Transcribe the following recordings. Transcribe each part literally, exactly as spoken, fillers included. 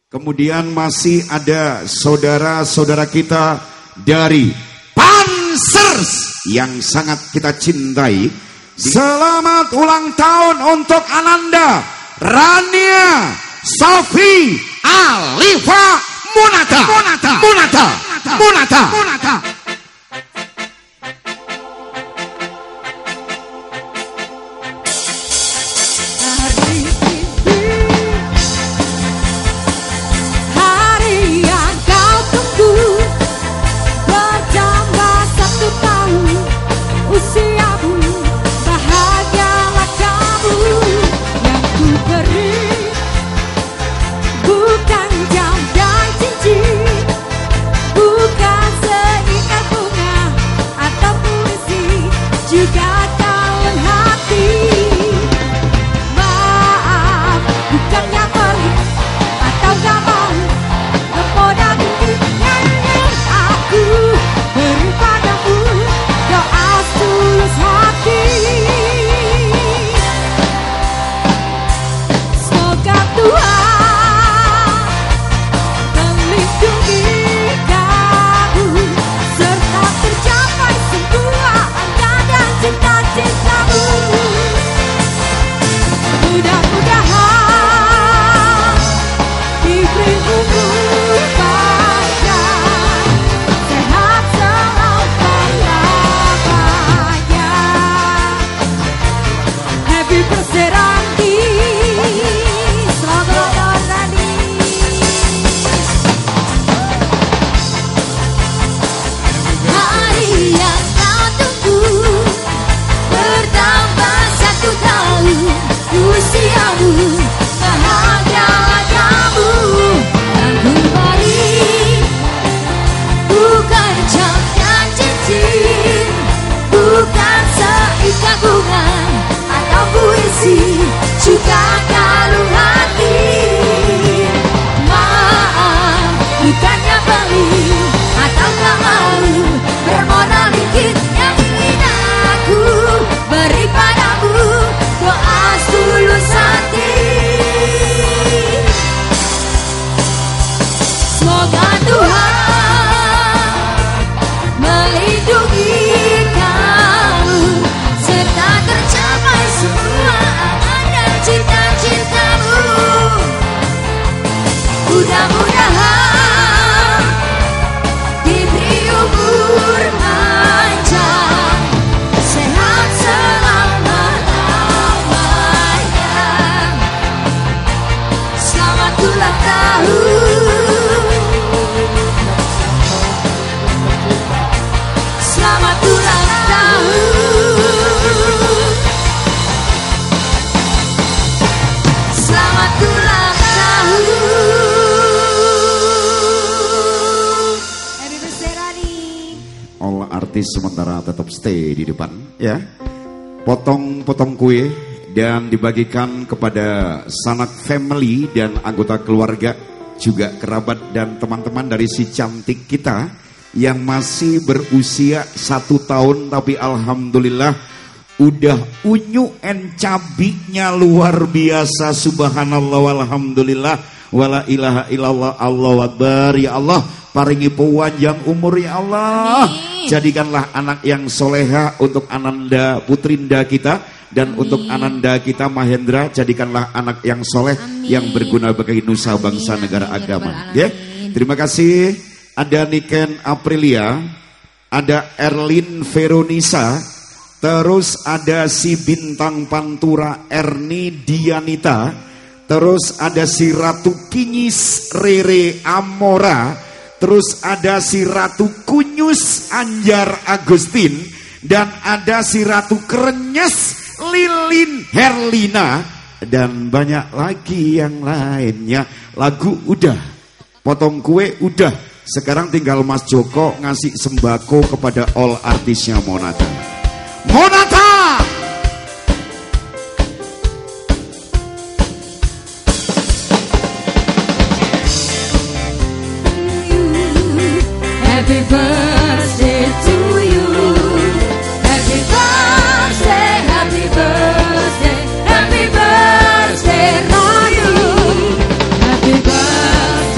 Kemudian masih ada saudara-saudara kita dari Pansers yang sangat kita cintai. Selamat ulang tahun untuk Ananda, Rania, Sofi, Alifa, Munata, Munata, Munata, Munata, Munata. Juga kalung hati. Maaf, bukannya beli atau gak mau bermodal dikit yang ingin aku beri padamu doa tulus hati. Semoga Tuhan melindungi kamu serta tercapai semua cita-citamu. Mudah-mudahan diberi umur panjang, sehat selama-lamanya. Selamat ulang tahun, selamat ulang tahun. Selamat ulang tahun. Happy birthday Rani. All artis sementara tetap stay di depan ya. Potong-potong kue dan dibagikan kepada sanak family dan anggota keluarga, juga kerabat dan teman-teman dari si cantik kita yang masih berusia satu tahun tapi alhamdulillah udah unyu en cabiknya luar biasa. Subhanallah walhamdulillah wala ilaha illallah Allahu akbar. Ya Allah, paringi panjang umur ya Allah. Amin. Jadikanlah anak yang soleha untuk Ananda Putrinda kita dan Amin. Untuk Ananda kita Mahendra, jadikanlah anak yang soleh. Amin. Yang berguna bagi nusa bangsa Amin. Negara Amin. Agama. Ya, terima kasih. Ada Niken Aprilia, ada Erlin Veronisa. Terus ada si bintang pantura Erni Dianita. Terus ada si Ratu Kinyis Rere Amora. Terus ada si Ratu Kunyus Anjar Agustin. Dan ada si Ratu Krenyes Lilin Herlina. Dan banyak lagi yang lainnya. Lagu udah, potong kue udah. Sekarang tinggal Mas Joko ngasih sembako kepada all artisnya Monata. Monata! Happy birthday to you. Happy birthday, happy birthday, happy birthday to you. Happy birthday.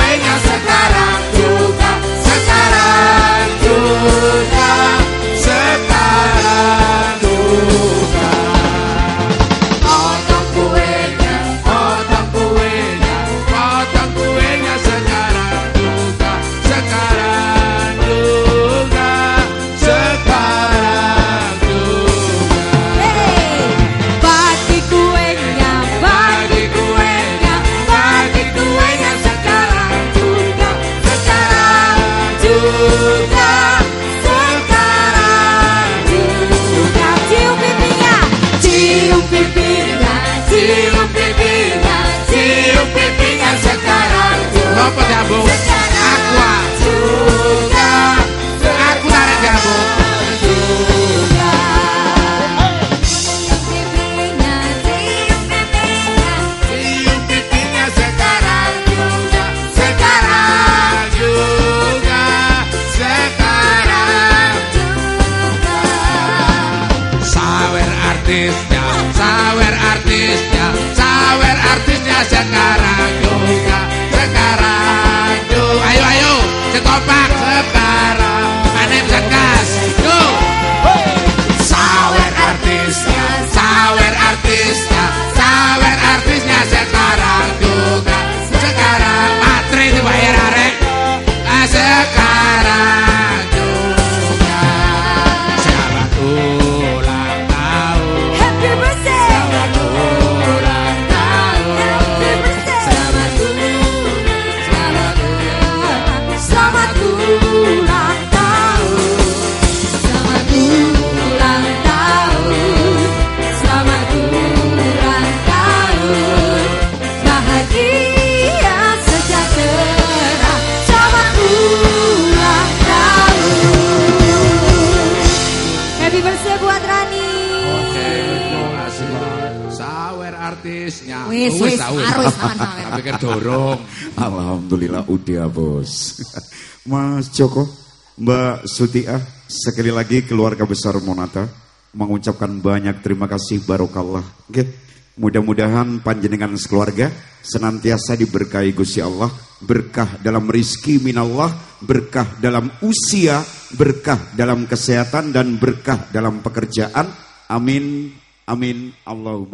kuenya sekarang juga, sekarang juga, sekarang juga. Potong kuenya, potong kuenya, potong kuenya sekarang juga, sekarang juga, sekarang juga. Hey, bagi kuenya, bagi kuenya, bagi kuenya sekarang juga, sekarang juga, sekarang juga. Cium pipinya, cium pipinya, cium pipinya, cium pipinya sekarang juga. Bapak jamu, aqua juga, aku tarik jamu. Juga. Cium pipinya, cium pipinya, Cium pipinya sekarang juga, sekarang juga, sekarang. juga. Sawer artisnya, sawer artisnya, sawer artisnya sekarang juga, sekarang juga. Ayo ayo, sekompak sekarang. Mana bisa gas? Yo. Sawer artisnya, sawer artisnya, sawer artisnya sekarang juga, sekarang. Matre dibayar arek. Ah, sekarang juga. Selamat ulang tahun. Happy birthday. Selamat ulang tahun. Happy birthday. Selamat ulang, selamat ulang, selamat ulang tahun. Selamat ulang tahun. Selamat ulang tahun. Bahagia sejahtera. Selamat ulang tahun. Happy birthday buat Rani. Oke, terima kasih. Sawer artisnya. Wis, Oh, wis, sawer. harus sawer. Tapi kan dorong. Alhamdulillah udah bos. Mas Joko, Mbak Sutia, sekali lagi keluarga besar Monata mengucapkan banyak terima kasih barokallah. Oke, mudah-mudahan panjenengan sekeluarga senantiasa diberkahi Gusti Allah, berkah dalam rizki minallah, berkah dalam usia, berkah dalam kesehatan dan berkah dalam pekerjaan. Amin, amin, Allahumma.